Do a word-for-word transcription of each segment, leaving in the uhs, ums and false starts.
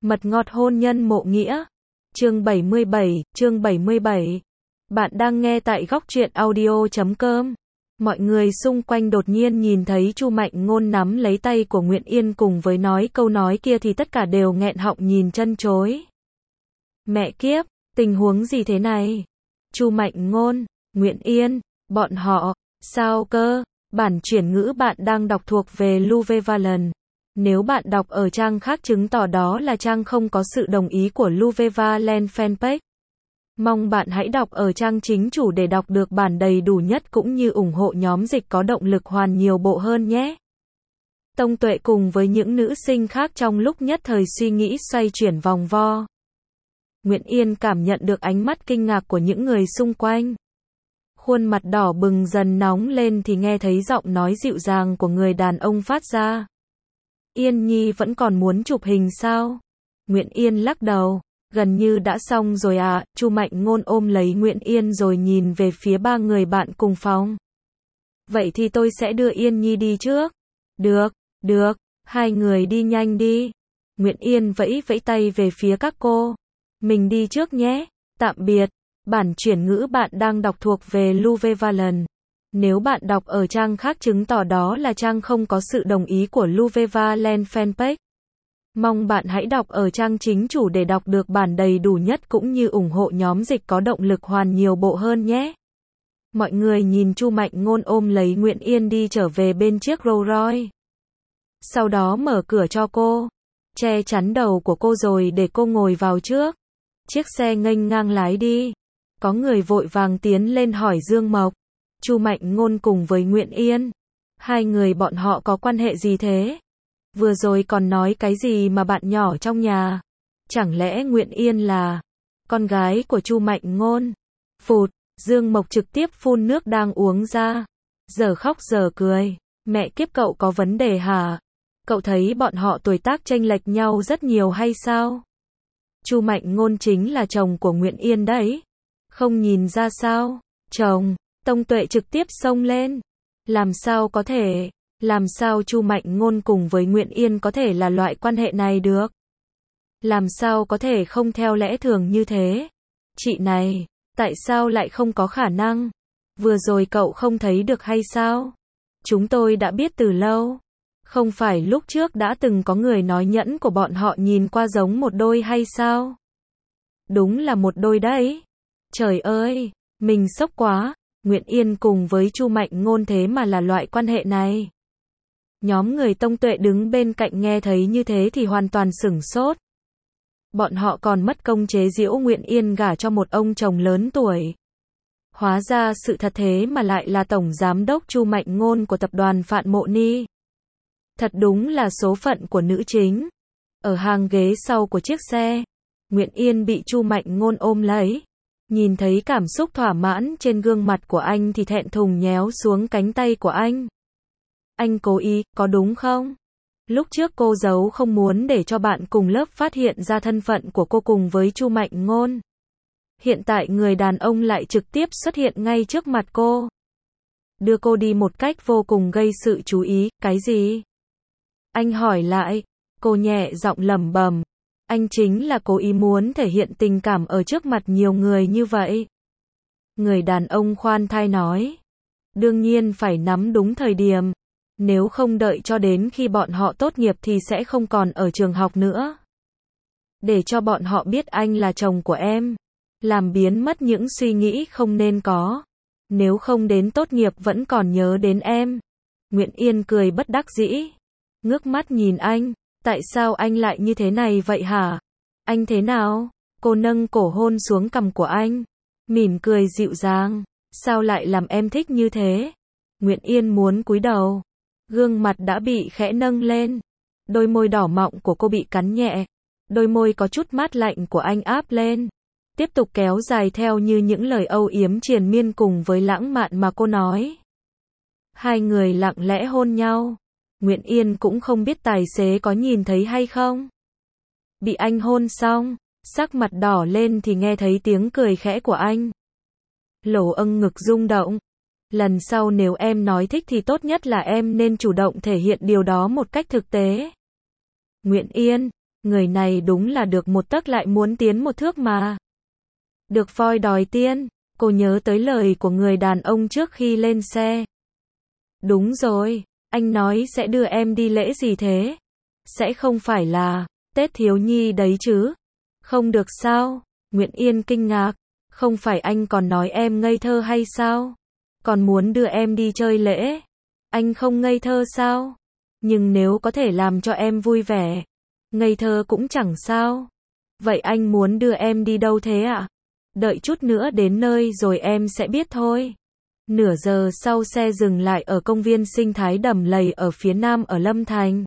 Mật ngọt hôn nhân mộ nghĩa. Chương bảy mươi bảy, chương bảy mươi bảy. Bạn đang nghe tại góc truyện audio chấm com. Mọi người xung quanh đột nhiên nhìn thấy Chu Mạnh Ngôn nắm lấy tay của Nguyễn Yên cùng với nói câu nói kia thì tất cả đều nghẹn họng nhìn chân chối. Mẹ kiếp, tình huống gì thế này? Chu Mạnh Ngôn, Nguyễn Yên, bọn họ, sao cơ? Bản chuyển ngữ bạn đang đọc thuộc về Luvevalent. Nếu bạn đọc ở trang khác chứng tỏ đó là trang không có sự đồng ý của Luvevalent fanpage. Mong bạn hãy đọc ở trang chính chủ để đọc được bản đầy đủ nhất cũng như ủng hộ nhóm dịch có động lực hoàn nhiều bộ hơn nhé. Tông Tuệ cùng với những nữ sinh khác trong lúc nhất thời suy nghĩ xoay chuyển vòng vo. Nguyễn Yên cảm nhận được ánh mắt kinh ngạc của những người xung quanh. Khuôn mặt đỏ bừng dần nóng lên thì nghe thấy giọng nói dịu dàng của người đàn ông phát ra. Yên Nhi vẫn còn muốn chụp hình sao? Nguyễn Yên lắc đầu. Gần như đã xong rồi à? Chu Mạnh Ngôn ôm lấy Nguyễn Yên rồi nhìn về phía ba người bạn cùng phòng. Vậy thì tôi sẽ đưa Yên Nhi đi trước. Được, được, hai người đi nhanh đi. Nguyễn Yên vẫy vẫy tay về phía các cô. Mình đi trước nhé. Tạm biệt. Bản chuyển ngữ bạn đang đọc thuộc về Luvevalent. Nếu bạn đọc ở trang khác chứng tỏ đó là trang không có sự đồng ý của Luvevalent fanpage. Mong bạn hãy đọc ở trang chính chủ để đọc được bản đầy đủ nhất cũng như ủng hộ nhóm dịch có động lực hoàn nhiều bộ hơn nhé. Mọi người nhìn Chu Mạnh Ngôn ôm lấy Nguyễn Yên đi trở về bên chiếc Rolls Royce. Sau đó mở cửa cho cô, che chắn đầu của cô rồi để cô ngồi vào trước. Chiếc xe nghênh ngang lái đi. Có người vội vàng tiến lên hỏi Dương Mộc, Chu Mạnh Ngôn cùng với Nguyễn Yên. Hai người bọn họ có quan hệ gì thế? Vừa rồi còn nói cái gì mà bạn nhỏ trong nhà? Chẳng lẽ Nguyễn Yên là con gái của Chu Mạnh Ngôn? Phụt, Dương Mộc trực tiếp phun nước đang uống ra. Giờ khóc giờ cười. Mẹ kiếp, cậu có vấn đề hả? Cậu thấy bọn họ tuổi tác chênh lệch nhau rất nhiều hay sao? Chu Mạnh Ngôn chính là chồng của Nguyễn Yên đấy. Không nhìn ra sao? Chồng, Tông Tuệ trực tiếp xông lên. Làm sao có thể? Làm sao Chu Mạnh Ngôn cùng với Nguyễn Yên có thể là loại quan hệ này được? Làm sao có thể không theo lẽ thường như thế? Chị này, tại sao lại không có khả năng? Vừa rồi cậu không thấy được hay sao? Chúng tôi đã biết từ lâu. Không phải lúc trước đã từng có người nói nhẫn của bọn họ nhìn qua giống một đôi hay sao? Đúng là một đôi đấy. Trời ơi, mình sốc quá. Nguyễn Yên cùng với Chu Mạnh Ngôn thế mà là loại quan hệ này. Nhóm người Tông Tuệ đứng bên cạnh nghe thấy như thế thì hoàn toàn sửng sốt. Bọn họ còn mất công chế giễu Nguyễn Yên gả cho một ông chồng lớn tuổi. Hóa ra sự thật thế mà lại là tổng giám đốc Chu Mạnh Ngôn của tập đoàn Phạn Mộ Ni. Thật đúng là số phận của nữ chính. Ở hàng ghế sau của chiếc xe, Nguyễn Yên bị Chu Mạnh Ngôn ôm lấy. Nhìn thấy cảm xúc thỏa mãn trên gương mặt của anh thì thẹn thùng nhéo xuống cánh tay của anh. Anh cố ý, có đúng không? Lúc trước cô giấu không muốn để cho bạn cùng lớp phát hiện ra thân phận của cô cùng với Chu Mạnh Ngôn. Hiện tại người đàn ông lại trực tiếp xuất hiện ngay trước mặt cô. Đưa cô đi một cách vô cùng gây sự chú ý, cái gì? Anh hỏi lại, cô nhẹ giọng lẩm bẩm. Anh chính là cố ý muốn thể hiện tình cảm ở trước mặt nhiều người như vậy. Người đàn ông khoan thai nói. Đương nhiên phải nắm đúng thời điểm. Nếu không đợi cho đến khi bọn họ tốt nghiệp thì sẽ không còn ở trường học nữa. Để cho bọn họ biết anh là chồng của em. Làm biến mất những suy nghĩ không nên có. Nếu không đến tốt nghiệp vẫn còn nhớ đến em. Nguyễn Yên cười bất đắc dĩ. Ngước mắt nhìn anh. Tại sao anh lại như thế này vậy hả? Anh thế nào? Cô nâng cổ hôn xuống cằm của anh. Mỉm cười dịu dàng. Sao lại làm em thích như thế? Nguyễn Yên muốn cúi đầu. Gương mặt đã bị khẽ nâng lên. Đôi môi đỏ mọng của cô bị cắn nhẹ. Đôi môi có chút mát lạnh của anh áp lên. Tiếp tục kéo dài theo như những lời âu yếm triền miên cùng với lãng mạn mà cô nói. Hai người lặng lẽ hôn nhau. Nguyễn Yên cũng không biết tài xế có nhìn thấy hay không. Bị anh hôn xong, sắc mặt đỏ lên thì nghe thấy tiếng cười khẽ của anh. Lỗ âng ngực rung động. Lần sau nếu em nói thích thì tốt nhất là em nên chủ động thể hiện điều đó một cách thực tế. Nguyễn Yên, Người này đúng là được một tấc lại muốn tiến một thước mà. Được voi đòi tiên, cô nhớ tới lời của người đàn ông trước khi lên xe. Đúng rồi, anh nói sẽ đưa em đi lễ gì thế? Sẽ không phải là Tết thiếu nhi đấy chứ? Không được sao? Nguyễn Yên kinh ngạc, không phải anh còn nói em ngây thơ hay sao? Còn muốn đưa em đi chơi lễ? Anh không ngây thơ sao? Nhưng nếu có thể làm cho em vui vẻ, ngây thơ cũng chẳng sao. Vậy anh muốn đưa em đi đâu thế ạ? Đợi chút nữa đến nơi rồi em sẽ biết thôi. Nửa giờ sau xe dừng lại ở công viên sinh thái Đầm Lầy ở phía nam ở Lâm Thành.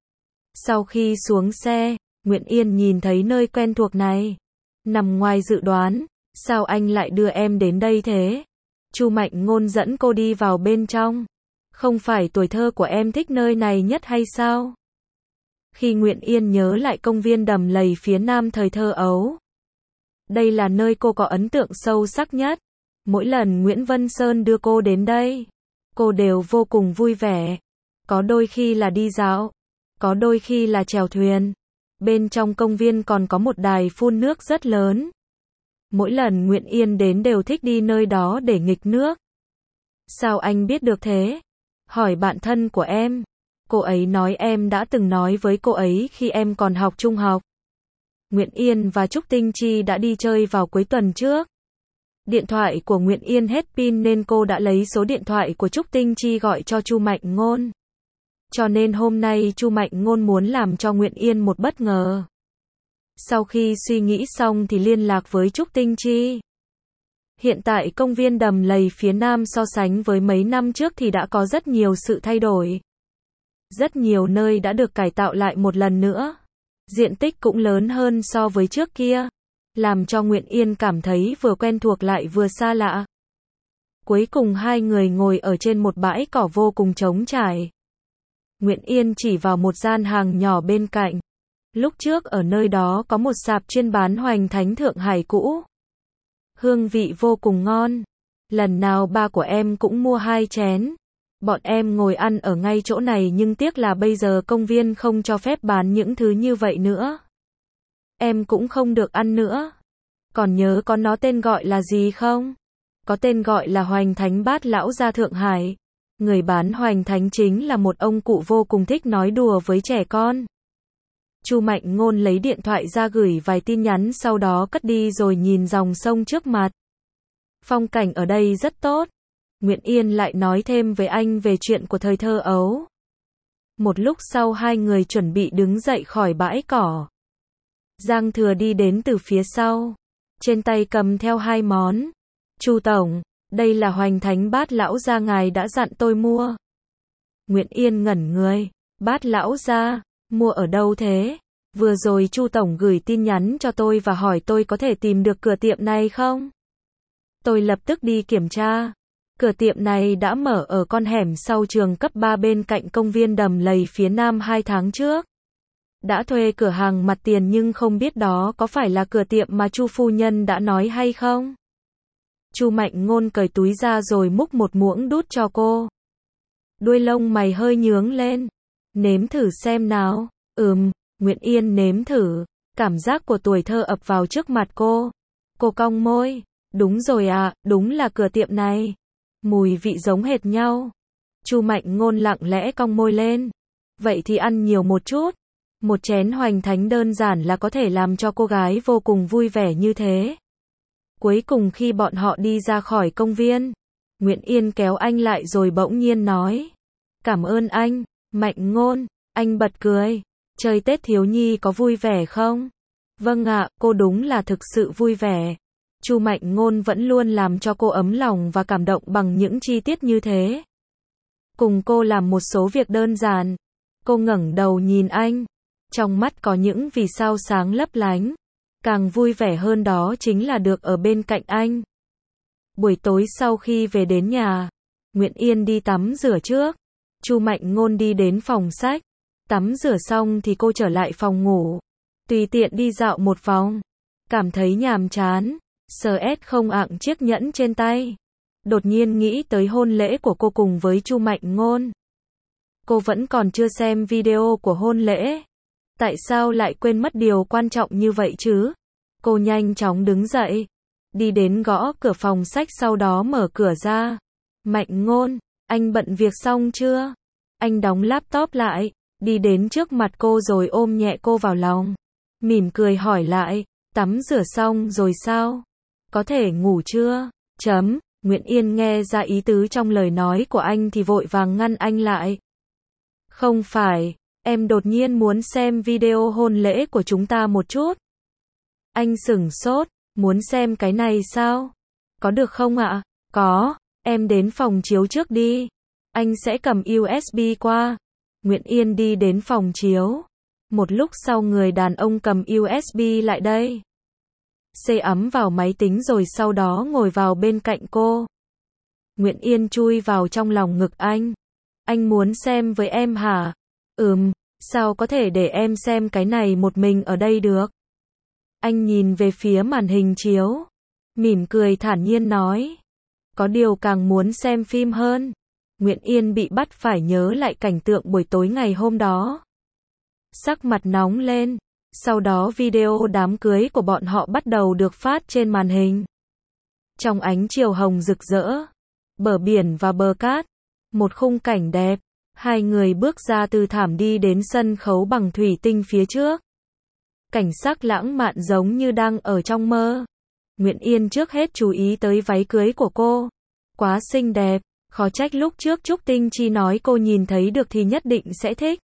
Sau khi xuống xe, Nguyễn Yên nhìn thấy nơi quen thuộc này. Nằm ngoài dự đoán, sao anh lại đưa em đến đây thế? Chu Mạnh Ngôn dẫn cô đi vào bên trong. Không phải tuổi thơ của em thích nơi này nhất hay sao? Khi Nguyễn Yên nhớ lại công viên Đầm Lầy phía nam thời thơ ấu, đây là nơi cô có ấn tượng sâu sắc nhất. Mỗi lần Nguyễn Vân Sơn đưa cô đến đây, cô đều vô cùng vui vẻ. Có đôi khi là đi dạo, có đôi khi là chèo thuyền. Bên trong công viên còn có một đài phun nước rất lớn. Mỗi lần Nguyễn Yên đến đều thích đi nơi đó để nghịch nước. Sao anh biết được thế? Hỏi bạn thân của em. Cô ấy nói em đã từng nói với cô ấy khi em còn học trung học. Nguyễn Yên và Trúc Tinh Chi đã đi chơi vào cuối tuần trước. Điện thoại của Nguyễn Yên hết pin nên cô đã lấy số điện thoại của Trúc Tinh Chi gọi cho Chu Mạnh Ngôn. Cho nên hôm nay Chu Mạnh Ngôn muốn làm cho Nguyễn Yên một bất ngờ. Sau khi suy nghĩ xong thì liên lạc với Trúc Tinh Chi. Hiện tại công viên Đầm Lầy phía nam so sánh với mấy năm trước thì đã có rất nhiều sự thay đổi. Rất nhiều nơi đã được cải tạo lại một lần nữa. Diện tích cũng lớn hơn so với trước kia, làm cho Nguyễn Yên cảm thấy vừa quen thuộc lại vừa xa lạ. Cuối cùng hai người ngồi ở trên một bãi cỏ vô cùng trống trải. Nguyễn Yên chỉ vào một gian hàng nhỏ bên cạnh. Lúc trước ở nơi đó có một sạp chuyên bán hoành thánh Thượng Hải cũ. Hương vị vô cùng ngon. Lần nào ba của em cũng mua hai chén. Bọn em ngồi ăn ở ngay chỗ này nhưng tiếc là bây giờ công viên không cho phép bán những thứ như vậy nữa. Em cũng không được ăn nữa. Còn nhớ có nó tên gọi là gì không? Có tên gọi là Hoành Thánh Bát Lão Gia Thượng Hải. Người bán Hoành Thánh chính là một ông cụ vô cùng thích nói đùa với trẻ con. Chu Mạnh Ngôn lấy điện thoại ra gửi vài tin nhắn sau đó cất đi rồi nhìn dòng sông trước mặt. Phong cảnh ở đây rất tốt. Nguyễn Yên lại nói thêm với anh về chuyện của thời thơ ấu. Một lúc sau hai người chuẩn bị đứng dậy khỏi bãi cỏ. Giang Thừa đi đến từ phía sau. Trên tay cầm theo hai món. Chu Tổng, đây là Hoành Thánh Bát Lão Gia ngài đã dặn tôi mua. Nguyễn Yên ngẩn người. Bát Lão Gia, mua ở đâu thế? Vừa rồi Chu Tổng gửi tin nhắn cho tôi và hỏi tôi có thể tìm được cửa tiệm này không? Tôi lập tức đi kiểm tra. Cửa tiệm này đã mở ở con hẻm sau trường cấp ba bên cạnh công viên Đầm Lầy phía nam hai tháng trước. Đã thuê cửa hàng mặt tiền nhưng không biết đó có phải là cửa tiệm mà Chu phu nhân đã nói hay không? Chu Mạnh Ngôn cởi túi ra rồi múc một muỗng đút cho cô. Đuôi lông mày hơi nhướng lên. Nếm thử xem nào. Ừm, Nguyễn Yên nếm thử. Cảm giác của tuổi thơ ập vào trước mặt cô. Cô cong môi. Đúng rồi à, đúng là cửa tiệm này. Mùi vị giống hệt nhau. Chu Mạnh Ngôn lặng lẽ cong môi lên. Vậy thì ăn nhiều một chút. Một chén Hoành Thánh đơn giản là có thể làm cho cô gái vô cùng vui vẻ như thế. Cuối cùng khi bọn họ đi ra khỏi công viên, Nguyễn Yên kéo anh lại rồi bỗng nhiên nói. Cảm ơn anh, Mạnh Ngôn. Anh bật cười. Chơi Tết thiếu nhi có vui vẻ không? Vâng ạ, cô đúng là thực sự vui vẻ. Chu Mạnh Ngôn vẫn luôn làm cho cô ấm lòng và cảm động bằng những chi tiết như thế. Cùng cô làm một số việc đơn giản. Cô ngẩng đầu nhìn anh. Trong mắt có những vì sao sáng lấp lánh. Càng vui vẻ hơn đó chính là được ở bên cạnh anh. Buổi tối sau khi về đến nhà, Nguyễn Yên đi tắm rửa trước. Chu Mạnh Ngôn đi đến phòng sách. Tắm rửa xong thì cô trở lại phòng ngủ. Tùy tiện đi dạo một vòng. Cảm thấy nhàm chán. Sờ ét không ạng chiếc nhẫn trên tay. Đột nhiên nghĩ tới hôn lễ của cô cùng với Chu Mạnh Ngôn. Cô vẫn còn chưa xem video của hôn lễ. Tại sao lại quên mất điều quan trọng như vậy chứ? Cô nhanh chóng đứng dậy, đi đến gõ cửa phòng sách sau đó mở cửa ra. Mạnh Ngôn, anh bận việc xong chưa? Anh đóng laptop lại, đi đến trước mặt cô rồi ôm nhẹ cô vào lòng. Mỉm cười hỏi lại, tắm rửa xong rồi sao? Có thể ngủ chưa? Chấm, Nguyễn Yên nghe ra ý tứ trong lời nói của anh thì vội vàng ngăn anh lại. Không phải, em đột nhiên muốn xem video hôn lễ của chúng ta một chút. Anh sửng sốt, muốn xem cái này sao? Có được không ạ? Có, em đến phòng chiếu trước đi. Anh sẽ cầm u ét bê qua. Nguyễn Yên đi đến phòng chiếu. Một lúc sau người đàn ông cầm u ét bê lại đây. Xê ấm vào máy tính rồi sau đó ngồi vào bên cạnh cô. Nguyễn Yên chui vào trong lòng ngực anh. Anh muốn xem với em hả? Ừm, sao có thể để em xem cái này một mình ở đây được? Anh nhìn về phía màn hình chiếu. Mỉm cười thản nhiên nói. Có điều càng muốn xem phim hơn. Nguyễn Yên bị bắt phải nhớ lại cảnh tượng buổi tối ngày hôm đó. Sắc mặt nóng lên. Sau đó video đám cưới của bọn họ bắt đầu được phát trên màn hình. Trong ánh chiều hồng rực rỡ, bờ biển và bờ cát, một khung cảnh đẹp. Hai người bước ra từ thảm đi đến sân khấu bằng thủy tinh phía trước. Cảnh sắc lãng mạn giống như đang ở trong mơ. Nguyễn Yên trước hết chú ý tới váy cưới của cô. Quá xinh đẹp, khó trách lúc trước Trúc Tinh Chi nói cô nhìn thấy được thì nhất định sẽ thích.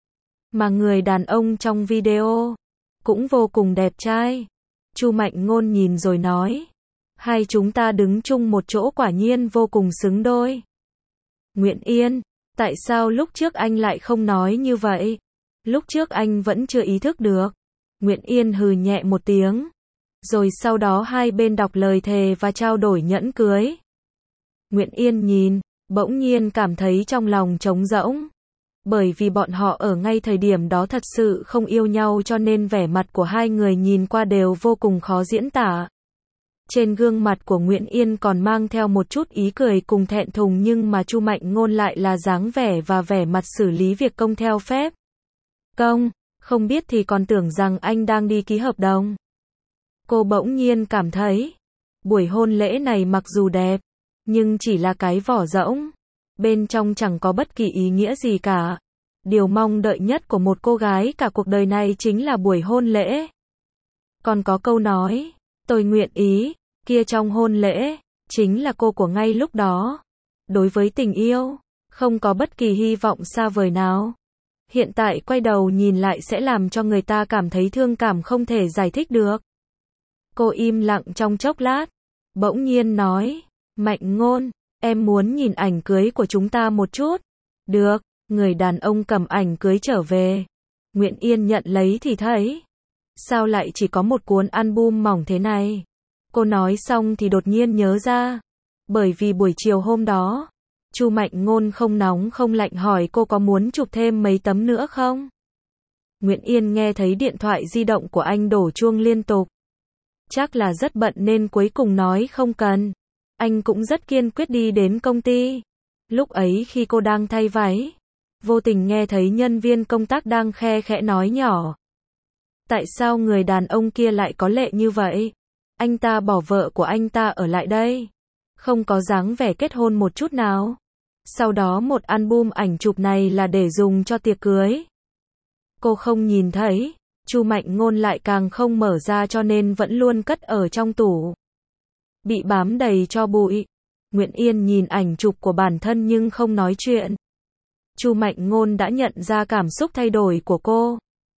Mà người đàn ông trong video cũng vô cùng đẹp trai. Chu Mạnh Ngôn nhìn rồi nói. Hai chúng ta đứng chung một chỗ quả nhiên vô cùng xứng đôi. Nguyễn Yên, tại sao lúc trước anh lại không nói như vậy? Lúc trước anh vẫn chưa ý thức được. Nguyễn Yên hừ nhẹ một tiếng. Rồi sau đó hai bên đọc lời thề và trao đổi nhẫn cưới. Nguyễn Yên nhìn, bỗng nhiên cảm thấy trong lòng trống rỗng. Bởi vì bọn họ ở ngay thời điểm đó thật sự không yêu nhau cho nên vẻ mặt của hai người nhìn qua đều vô cùng khó diễn tả. Trên gương mặt của Nguyễn Yên còn mang theo một chút ý cười cùng thẹn thùng nhưng mà Chu Mạnh Ngôn lại là dáng vẻ và vẻ mặt xử lý việc công theo phép. Công, không biết thì còn tưởng rằng anh đang đi ký hợp đồng. Cô bỗng nhiên cảm thấy, buổi hôn lễ này mặc dù đẹp, nhưng chỉ là cái vỏ rỗng. Bên trong chẳng có bất kỳ ý nghĩa gì cả. Điều mong đợi nhất của một cô gái cả cuộc đời này chính là buổi hôn lễ. Còn có câu nói, tôi nguyện ý, kia trong hôn lễ, chính là cô của ngay lúc đó. Đối với tình yêu, không có bất kỳ hy vọng xa vời nào. Hiện tại quay đầu nhìn lại sẽ làm cho người ta cảm thấy thương cảm không thể giải thích được. Cô im lặng trong chốc lát, bỗng nhiên nói, Mạnh Ngôn, em muốn nhìn ảnh cưới của chúng ta một chút. Được, người đàn ông cầm ảnh cưới trở về. Nguyễn Yên nhận lấy thì thấy, sao lại chỉ có một cuốn album mỏng thế này? Cô nói xong thì đột nhiên nhớ ra. Bởi vì buổi chiều hôm đó, Chu Mạnh Ngôn không nóng không lạnh hỏi cô có muốn chụp thêm mấy tấm nữa không? Nguyễn Yên nghe thấy điện thoại di động của anh đổ chuông liên tục. Chắc là rất bận nên cuối cùng nói không cần. Anh cũng rất kiên quyết đi đến công ty. Lúc ấy khi cô đang thay váy, vô tình nghe thấy nhân viên công tác đang khe khẽ nói nhỏ. Tại sao người đàn ông kia lại có lệ như vậy? Anh ta bỏ vợ của anh ta ở lại đây. Không có dáng vẻ kết hôn một chút nào. Sau đó một album ảnh chụp này là để dùng cho tiệc cưới. Cô không nhìn thấy. Chu Mạnh Ngôn lại càng không mở ra cho nên vẫn luôn cất ở trong tủ. Bị bám đầy cho bụi. Nguyễn Yên nhìn ảnh chụp của bản thân nhưng không nói chuyện. Chu Mạnh Ngôn đã nhận ra cảm xúc thay đổi của cô.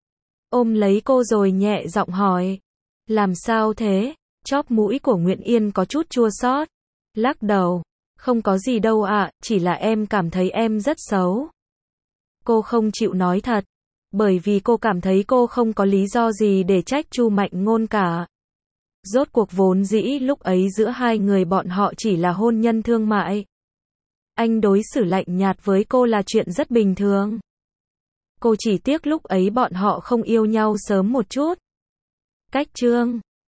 Ôm lấy cô rồi nhẹ giọng hỏi. Làm sao thế? Chóp mũi của Nguyễn Yên có chút chua xót. Lắc đầu. Không có gì đâu ạ, chỉ là em cảm thấy em rất xấu. Cô không chịu nói thật. Bởi vì cô cảm thấy cô không có lý do gì để trách Chu Mạnh Ngôn cả. Rốt cuộc vốn dĩ lúc ấy giữa hai người bọn họ chỉ là hôn nhân thương mại. Anh đối xử lạnh nhạt với cô là chuyện rất bình thường. Cô chỉ tiếc lúc ấy bọn họ không yêu nhau sớm một chút. Cách chương